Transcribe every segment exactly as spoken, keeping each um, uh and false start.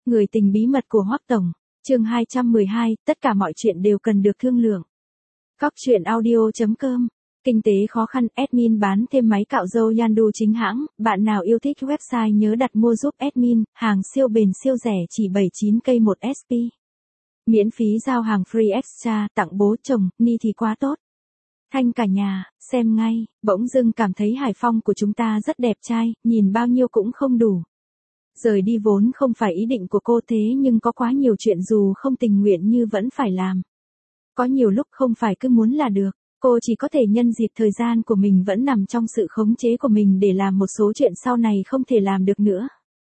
Người tình bí mật của Hoắc Tổng, chương hai trăm mười hai, tất cả mọi chuyện đều cần được thương lượng. Cóc truyện audio chấm com. Kinh tế khó khăn, admin bán thêm máy cạo râu Yandu chính hãng, bạn nào yêu thích website nhớ đặt mua giúp admin, hàng siêu bền siêu rẻ chỉ bảy mươi chín k một ét pê. Miễn phí giao hàng free extra, tặng bố chồng, ni thì quá tốt. Thanh cả nhà, xem ngay, bỗng dưng cảm thấy Hải Phong của chúng ta rất đẹp trai, nhìn bao nhiêu cũng không đủ. Rời đi vốn không phải ý định của cô thế nhưng có quá nhiều chuyện dù không tình nguyện như vẫn phải làm. Có nhiều lúc không phải cứ muốn là được, cô chỉ có thể nhân dịp thời gian của mình vẫn nằm trong sự khống chế của mình để làm một số chuyện sau này không thể làm được nữa.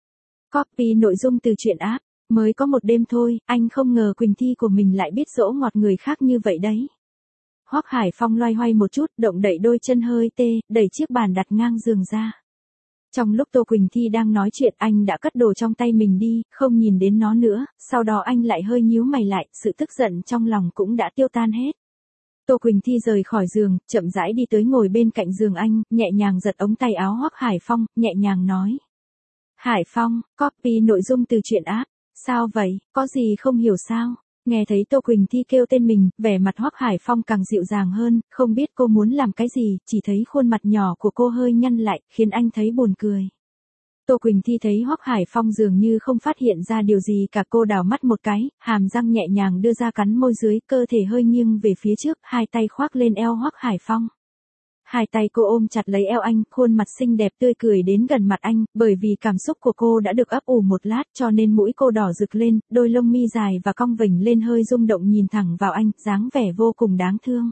Copy nội dung từ truyện app, mới có một đêm thôi, anh không ngờ Quỳnh Thi của mình lại biết dỗ ngọt người khác như vậy đấy. Hoắc Hải Phong loay hoay một chút, động đậy đôi chân hơi tê, đẩy chiếc bàn đặt ngang giường ra. Trong lúc Tô Quỳnh Thi đang nói chuyện anh đã cất đồ trong tay mình đi, không nhìn đến nó nữa, sau đó anh lại hơi nhíu mày lại, sự tức giận trong lòng cũng đã tiêu tan hết. Tô Quỳnh Thi rời khỏi giường, chậm rãi đi tới ngồi bên cạnh giường anh, nhẹ nhàng giật ống tay áo Hoắc Hải Phong, nhẹ nhàng nói. Hải Phong, copy nội dung từ truyện app, sao vậy, có gì không hiểu sao? Nghe thấy Tô Quỳnh Thi kêu tên mình, vẻ mặt Hoắc Hải Phong càng dịu dàng hơn, không biết cô muốn làm cái gì, chỉ thấy khuôn mặt nhỏ của cô hơi nhăn lại, khiến anh thấy buồn cười. Tô Quỳnh Thi thấy Hoắc Hải Phong dường như không phát hiện ra điều gì cả, cô đảo mắt một cái, hàm răng nhẹ nhàng đưa ra cắn môi dưới, cơ thể hơi nghiêng về phía trước, hai tay khoác lên eo Hoắc Hải Phong. Hai tay cô ôm chặt lấy eo anh, khuôn mặt xinh đẹp tươi cười đến gần mặt anh, bởi vì cảm xúc của cô đã được ấp ủ một lát cho nên mũi cô đỏ rực lên, đôi lông mi dài và cong vểnh lên hơi rung động nhìn thẳng vào anh, dáng vẻ vô cùng đáng thương.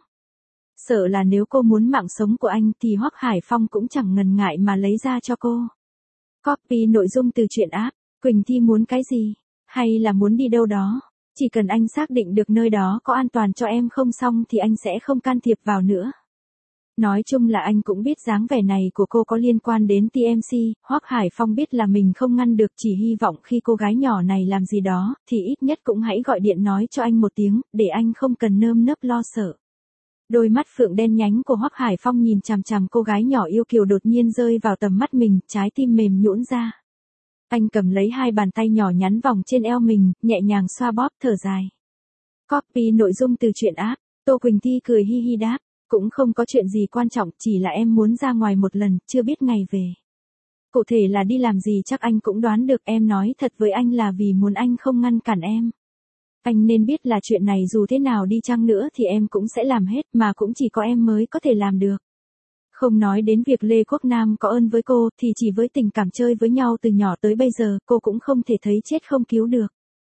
Sợ là nếu cô muốn mạng sống của anh thì Hoắc Hải Phong cũng chẳng ngần ngại mà lấy ra cho cô. Copy nội dung từ truyện app, Quỳnh Thi muốn cái gì? Hay là muốn đi đâu đó? Chỉ cần anh xác định được nơi đó có an toàn cho em không xong thì anh sẽ không can thiệp vào nữa. Nói chung là anh cũng biết dáng vẻ này của cô có liên quan đến tê em xê, Hoắc Hải Phong biết là mình không ngăn được, chỉ hy vọng khi cô gái nhỏ này làm gì đó, thì ít nhất cũng hãy gọi điện nói cho anh một tiếng, để anh không cần nơm nớp lo sợ. Đôi mắt phượng đen nhánh của Hoắc Hải Phong nhìn chằm chằm cô gái nhỏ yêu kiều đột nhiên rơi vào tầm mắt mình, trái tim mềm nhũn ra. Anh cầm lấy hai bàn tay nhỏ nhắn vòng trên eo mình, nhẹ nhàng xoa bóp, thở dài. Copy nội dung từ truyện app, Tô Quỳnh Thi cười hi hi đáp. Cũng không có chuyện gì quan trọng, chỉ là em muốn ra ngoài một lần, chưa biết ngày về. Cụ thể là đi làm gì chắc anh cũng đoán được, em nói thật với anh là vì muốn anh không ngăn cản em. Anh nên biết là chuyện này dù thế nào đi chăng nữa thì em cũng sẽ làm hết, mà cũng chỉ có em mới có thể làm được. Không nói đến việc Lê Quốc Nam có ơn với cô, thì chỉ với tình cảm chơi với nhau từ nhỏ tới bây giờ, cô cũng không thể thấy chết không cứu được.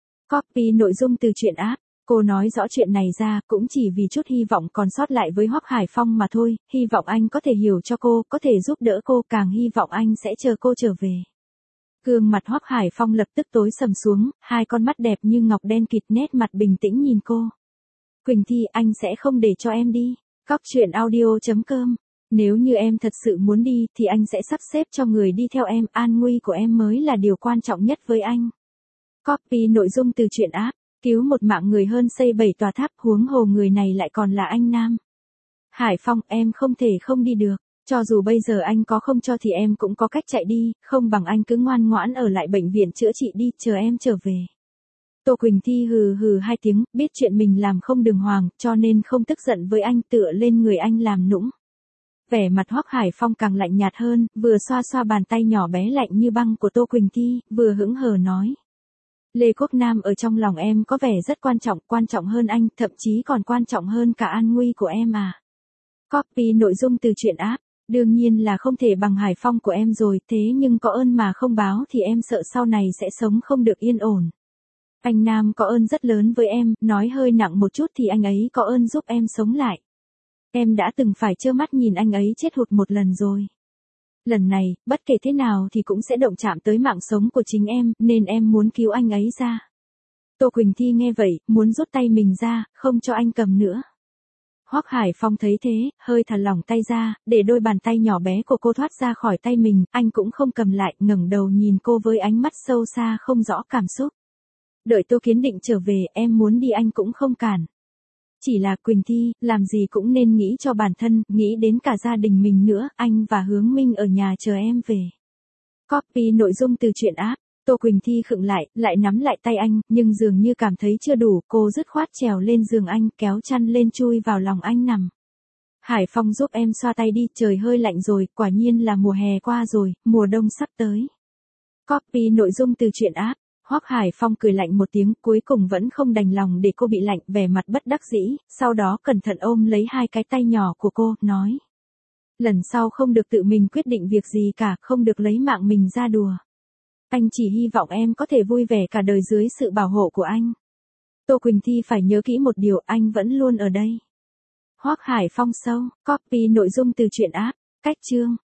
Copy nội dung từ truyện app. Cô nói rõ chuyện này ra cũng chỉ vì chút hy vọng còn sót lại với Hoắc Hải Phong mà thôi, hy vọng anh có thể hiểu cho cô, có thể giúp đỡ cô, càng hy vọng anh sẽ chờ cô trở về. Gương mặt Hoắc Hải Phong lập tức tối sầm xuống, hai con mắt đẹp như ngọc đen kịt, nét mặt bình tĩnh nhìn cô. Quỳnh Thi, anh sẽ không để cho em đi. Cóc truyện audio chấm com. Nếu như em thật sự muốn đi thì anh sẽ sắp xếp cho người đi theo em, an nguy của em mới là điều quan trọng nhất với anh. Copy nội dung từ truyện app. Cứu một mạng người hơn xây bảy tòa tháp, huống hồ người này lại còn là anh nam. Hải Phong, em không thể không đi được, cho dù bây giờ anh có không cho thì em cũng có cách chạy đi, không bằng anh cứ ngoan ngoãn ở lại bệnh viện chữa trị đi, chờ em trở về. Tô Quỳnh Thi hừ hừ hai tiếng, biết chuyện mình làm không đường hoàng, cho nên không tức giận với anh, tựa lên người anh làm nũng. Vẻ mặt Hoắc Hải Phong càng lạnh nhạt hơn, vừa xoa xoa bàn tay nhỏ bé lạnh như băng của Tô Quỳnh Thi, vừa hững hờ nói. Lê Quốc Nam ở trong lòng em có vẻ rất quan trọng, quan trọng hơn anh, thậm chí còn quan trọng hơn cả an nguy của em à. Copy nội dung từ truyện app, đương nhiên là không thể bằng Hải Phong của em rồi, thế nhưng có ơn mà không báo thì em sợ sau này sẽ sống không được yên ổn. Anh Nam có ơn rất lớn với em, nói hơi nặng một chút thì anh ấy có ơn giúp em sống lại. Em đã từng phải trơ mắt nhìn anh ấy chết hụt một lần rồi. Lần này, bất kể thế nào thì cũng sẽ động chạm tới mạng sống của chính em, nên em muốn cứu anh ấy ra. Tô Quỳnh Thi nghe vậy, muốn rút tay mình ra, không cho anh cầm nữa. Hoắc Hải Phong thấy thế, hơi thả lỏng tay ra, để đôi bàn tay nhỏ bé của cô thoát ra khỏi tay mình, anh cũng không cầm lại, ngẩng đầu nhìn cô với ánh mắt sâu xa không rõ cảm xúc. Đợi Tô Kiến Định trở về, em muốn đi anh cũng không cản. Chỉ là Quỳnh Thi, làm gì cũng nên nghĩ cho bản thân, nghĩ đến cả gia đình mình nữa, anh và Hướng Minh ở nhà chờ em về. Copy nội dung từ truyện app, Tô Quỳnh Thi khựng lại, lại nắm lại tay anh, nhưng dường như cảm thấy chưa đủ, cô dứt khoát trèo lên giường anh, kéo chăn lên chui vào lòng anh nằm. Hải Phong giúp em xoa tay đi, trời hơi lạnh rồi, quả nhiên là mùa hè qua rồi, mùa đông sắp tới. Copy nội dung từ truyện app. Hoắc Hải Phong cười lạnh một tiếng, cuối cùng vẫn không đành lòng để cô bị lạnh, vẻ mặt bất đắc dĩ, sau đó cẩn thận ôm lấy hai cái tay nhỏ của cô, nói. Lần sau không được tự mình quyết định việc gì cả, không được lấy mạng mình ra đùa. Anh chỉ hy vọng em có thể vui vẻ cả đời dưới sự bảo hộ của anh. Tô Quỳnh Thi phải nhớ kỹ một điều, anh vẫn luôn ở đây. Hoắc Hải Phong sâu, copy nội dung từ truyện app, cách chương.